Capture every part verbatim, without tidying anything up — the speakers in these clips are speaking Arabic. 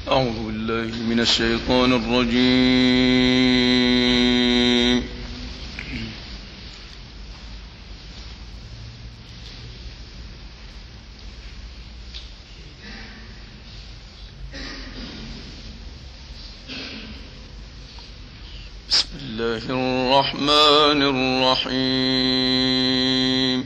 أعوذ بالله من الشيطان الرجيم. بسم الله الرحمن الرحيم.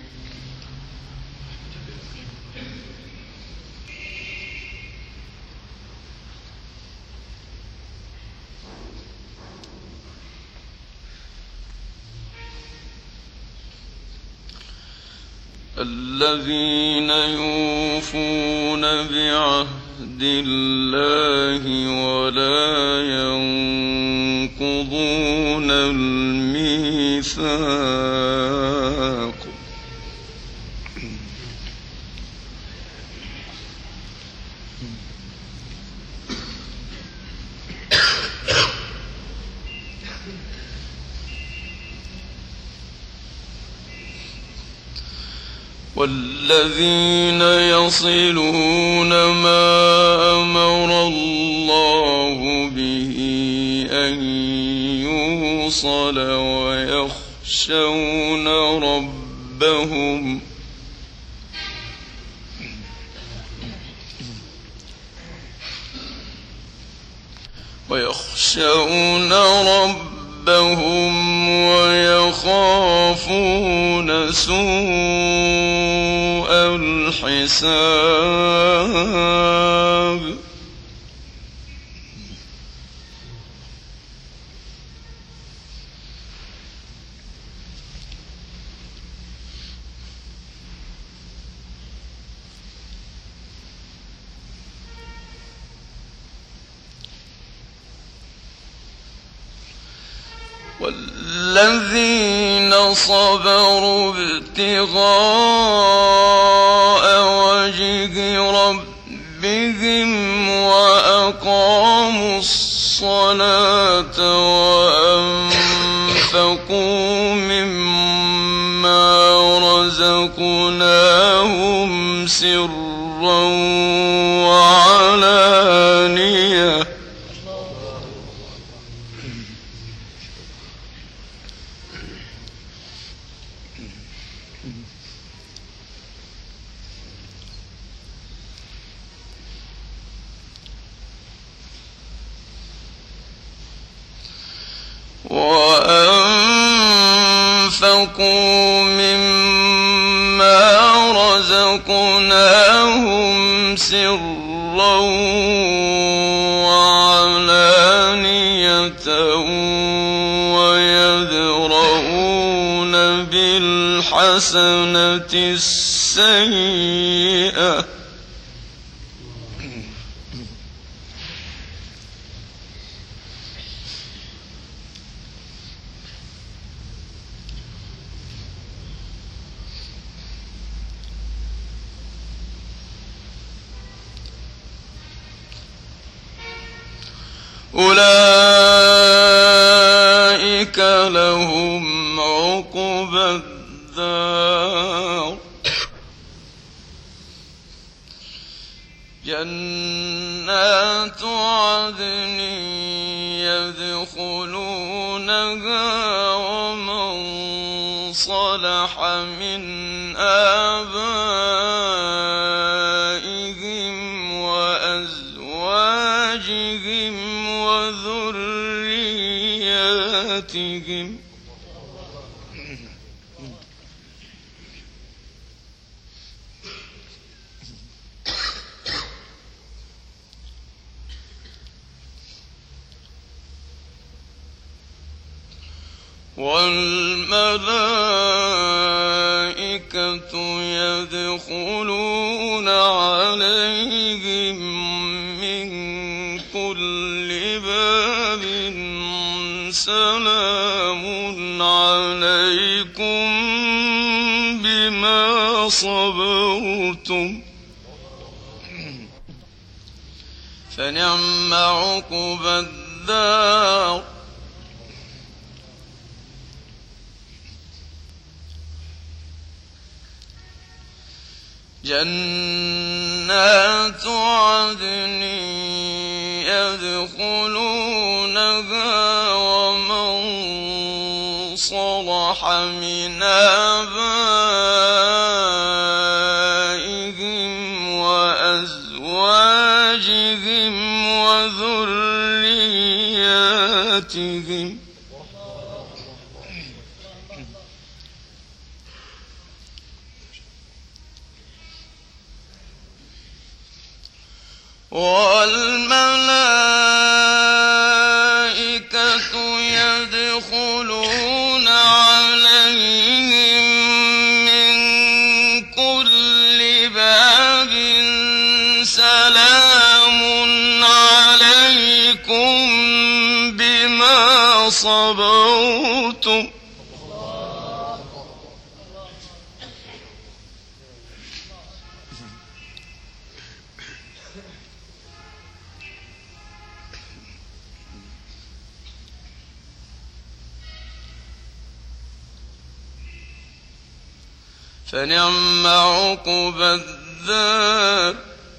الذين يوفون بعهد الله ولا ينقضون الميثاق والذين يصلون ما أمر الله به أن يوصل ويخشون ربهم ويخشون ربهم ويخافون سوء الحساب والذين صبروا ابتغاء وجه ربهم وأقاموا الصلاة وأنفقوا مما رزقناهم سرا وعلانية وأنفقوا مما رزقناهم سرا وعلانية ويدرؤون بالحسنة السيئة أولئك لهم عقبى الدار جنات عدن يدخلونها ومن صلح من آبائهم وأزواجهم وذرياتهم والملائكة يدخلون عليهم من كل باب سلام عليكم بما صبرتم فنعم عقبى الدار جنات عدن يدخلونها ومن صلح من آبائهم وأزواجهم وذرياتهم والملائكة يدخلون عليهم من كل باب سلام عليكم بما صبرتم فنعم عقبى الدار.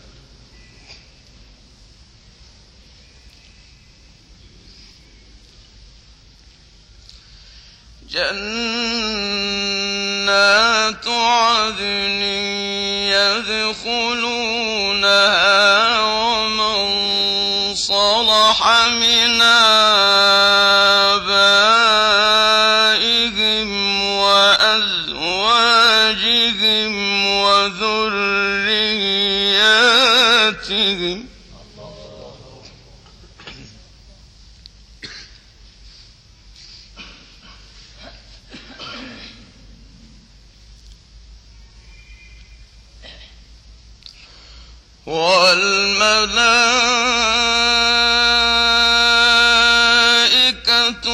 جنات عدن يدخلونها ومن صلح من آبائهم وأزواجهم وذرياتهم والملائكة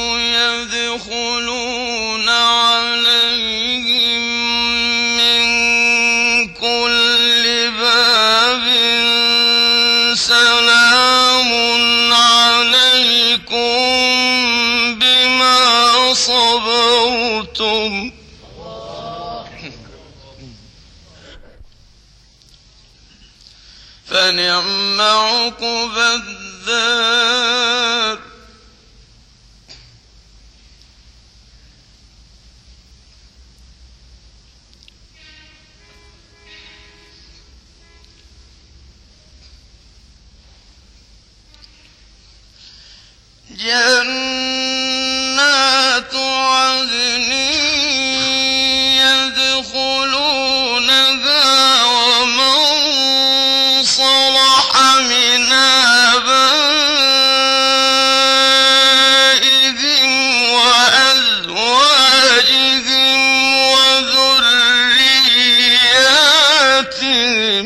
يدخلون عليهم من كل باب سلام عليكم بما صبرتم فنعم عقبى الدار. جنات عدن يدخلونها ومن صلح من آبائهم وأزواجهم وذرياتهم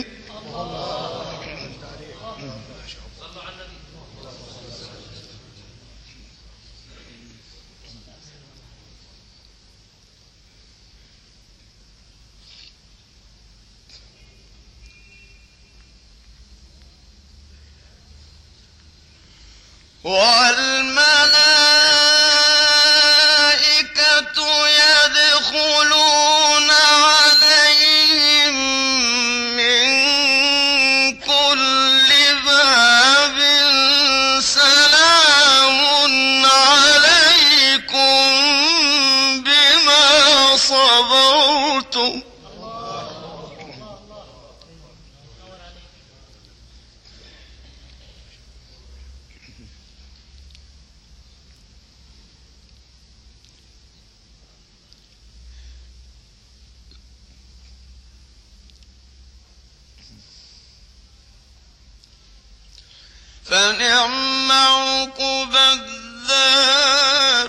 والملائكة يدخلون عليهم من كل باب سلام عليكم بما صبرتم فنعم عقبى الدار.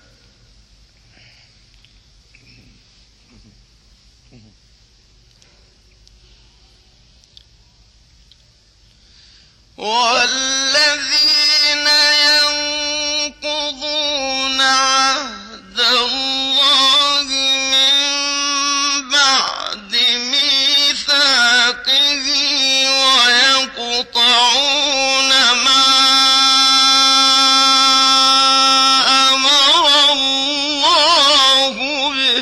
والذين ينقضون عهد الله من بعد ميثاقه ويقطعون ما أمر الله به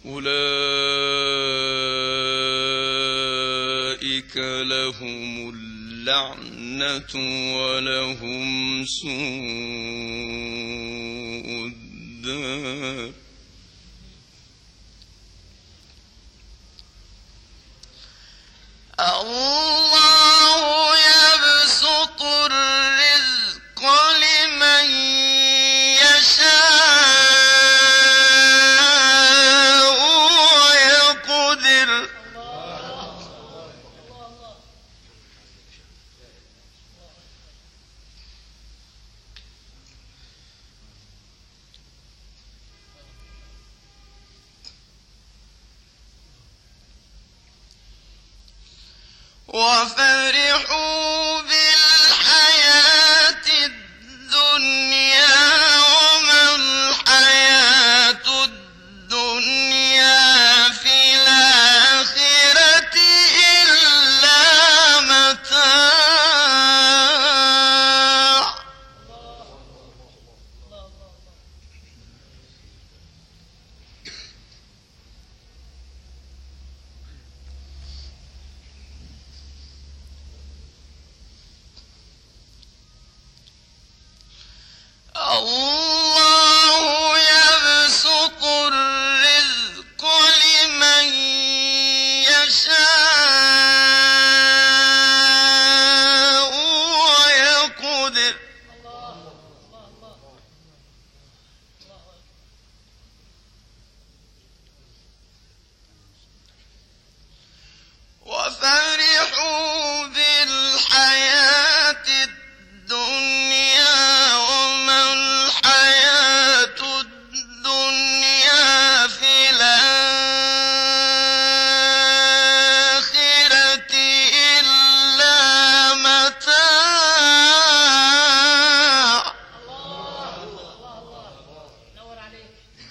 أولئك لهم اللعنة ولهم سوء الدار. الله يبسط الرزق لمن يشاء ويقدر. وفرحوا بالحياة الدنيا وما الحياة الدنيا في الآخرة إلا متاع. الله يبسط الرزق لمن يشاء ويقدر. وفرحوا بالحياة الدنيا وما الحياة الدنيا في الآخرة إلا متاع. نور عليك.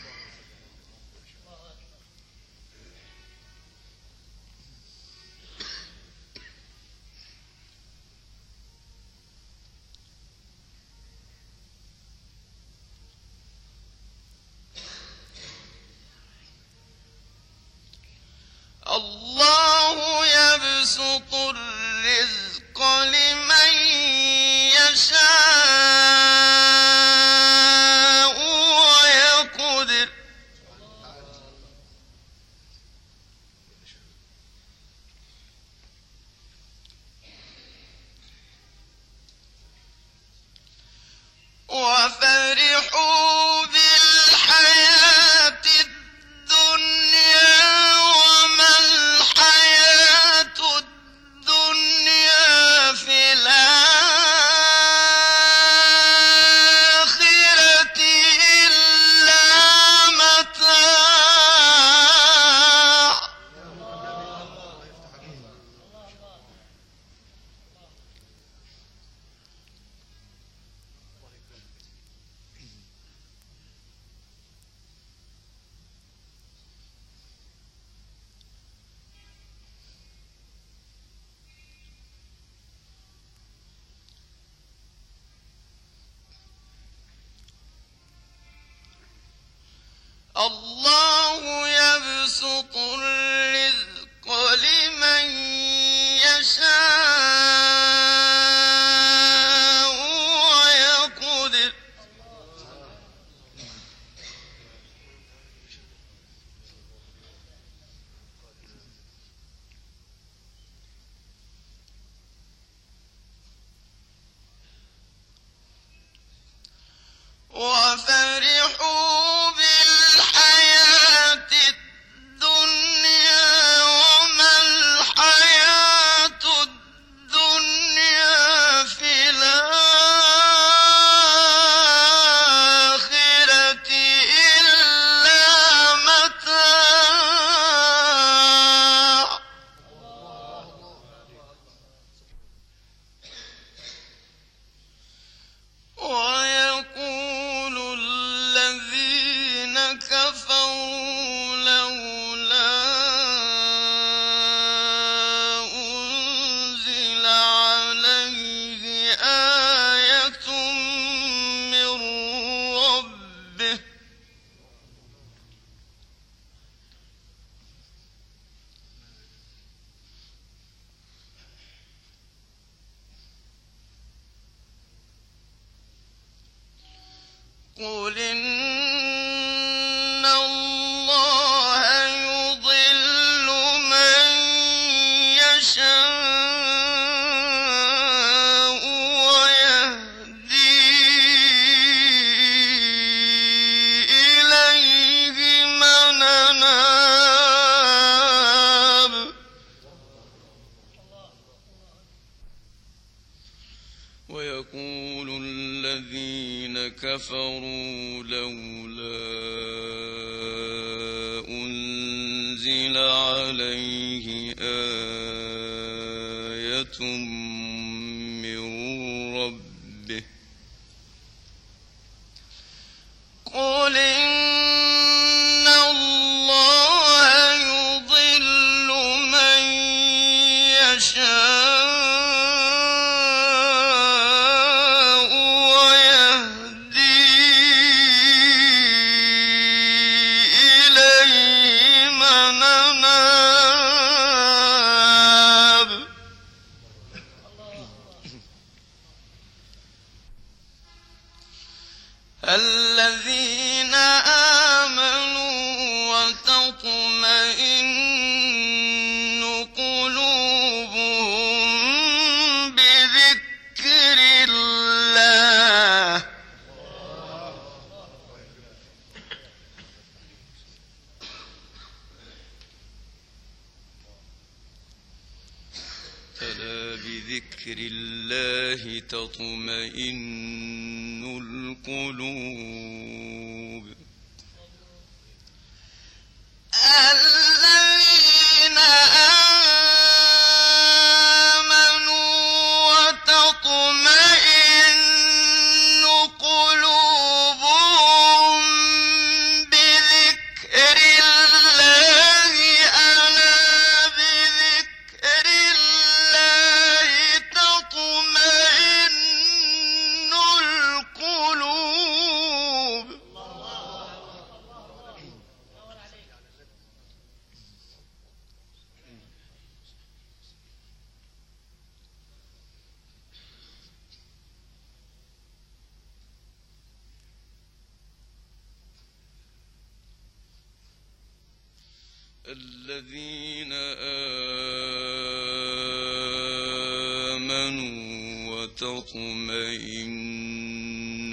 الله يبسط الرزق لمن يشاء ويقدر. وفرحوا بالحياة الدنيا وما الحياة الدنيا في الآخرة إلا متاع. الله يبسط الرزق لمن يشاء ويقدر. وفرحوا بالحياة قل إن الله يضل من يشاء ويهدي إليه من أناب ويقول الذين كفروا لولا أنزل عليه آية من ربه قل إن الله يضل من يشاء الذين آمنوا وتطمئن قلوبهم بذكر الله ألا بذكر الله تطمئن القلوب الذين آمنوا وتطمئن قلوبهم بذكر الله ألا بذكر الله تطمئن القلوب الذين آمنوا وتطمئن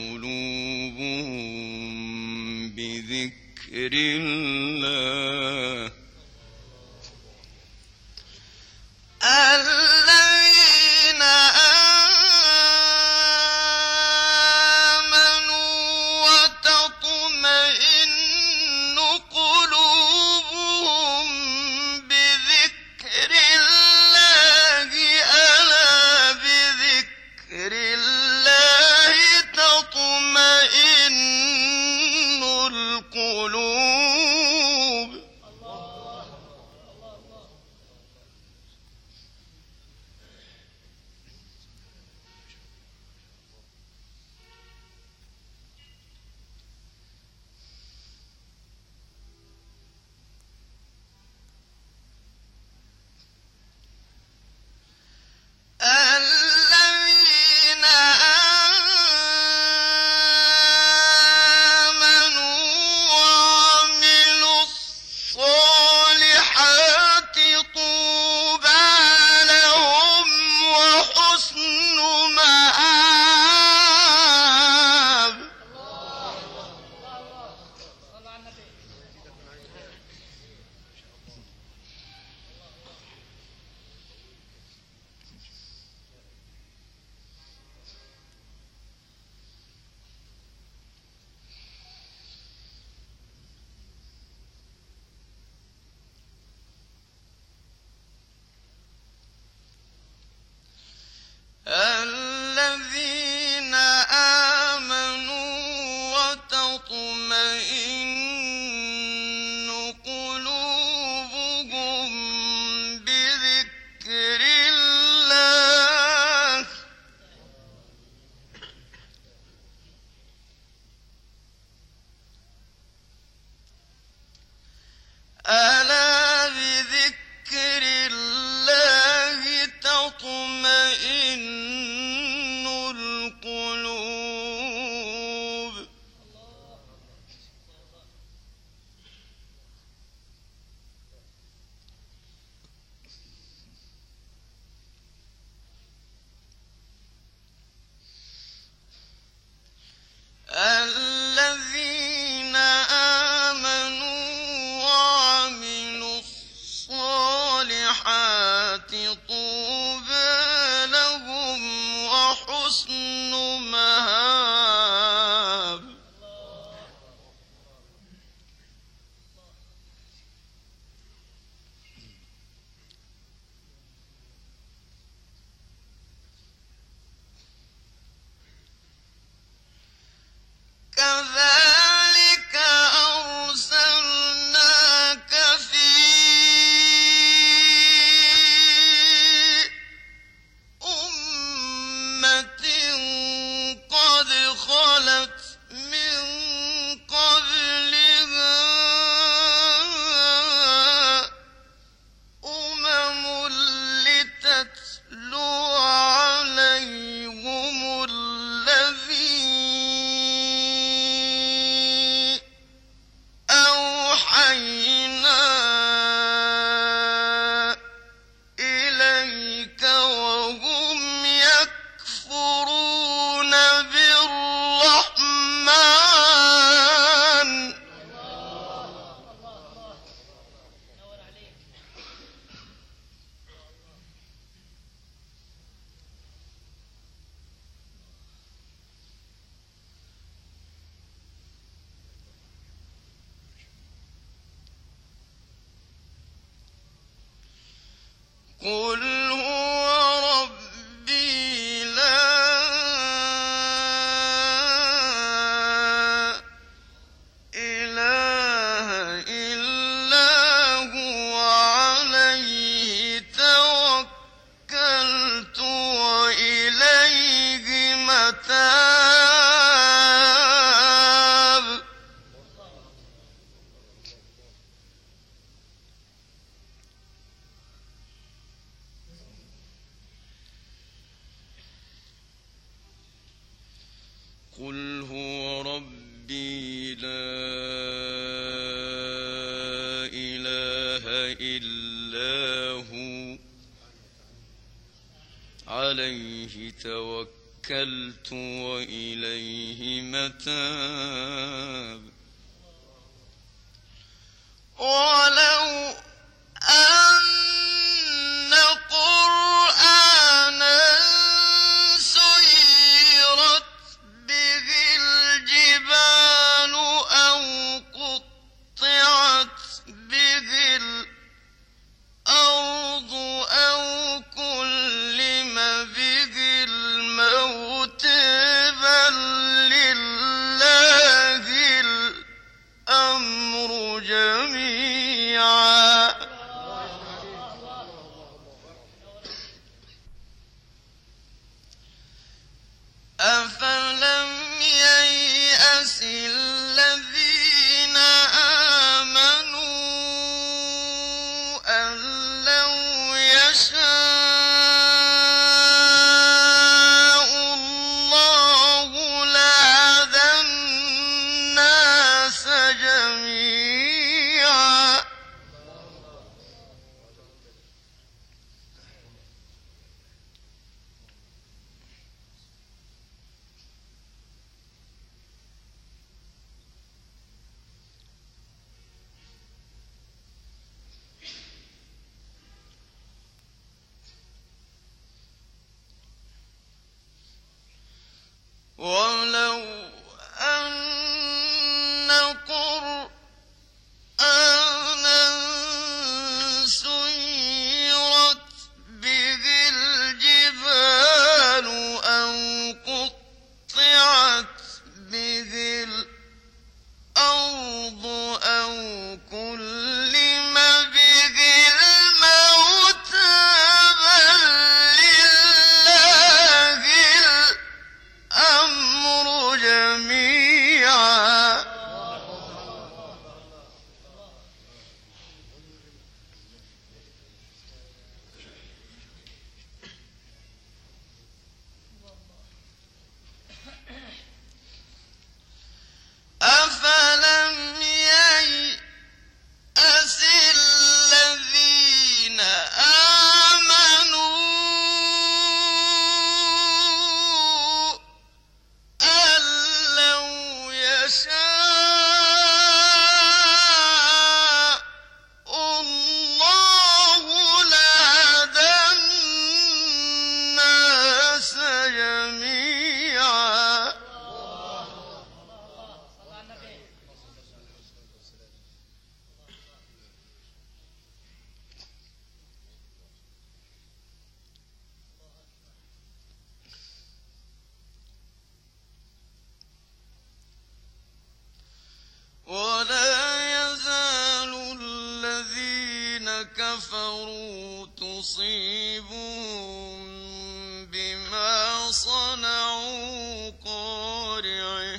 قلوبهم بذكر الله الذين آمنوا وتطمئن قلوبهم بذكر الله ألا بذكر الله تطمئن القلوب قل هو ربي لا إله إلا هو عليه توكلت وإليه متاب قل هو ربي لا إله إلا هو عليه توكلت وإليه متاب ولو أن قرآنا سيرت به الجبال أو قطعت به الأرض أو كلم به الموت بل لله الأمر جميعا أفلم ييأس الذين آمنوا أن لو يشاء الله لهدى الناس جميعا ولو أن قرآنا سيرت به الجبال أو قطعت به الأرض أو كلم به الموت بل لله الأمر جميعا أفلم ييأس الذين آمنوا أن لو يشاء الله لهدى الناس جميعا ولا يزال الذين كفروا تصيبهم بما صنعوا قارعة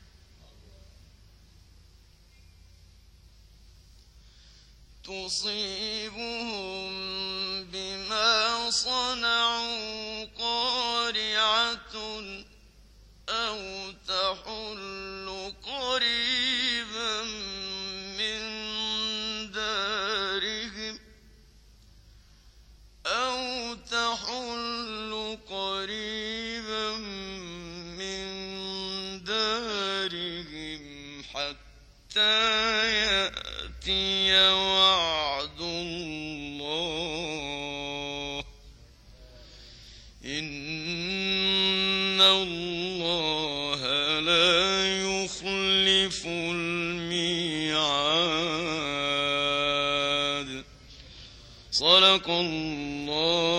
تصيبهم بما صنعوا قارعة أو تحل قريبا من دارهم أو تحل قريبا من دارهم حتى يأتي وعد الله إن الله لا يخلف الميعاد صدق الله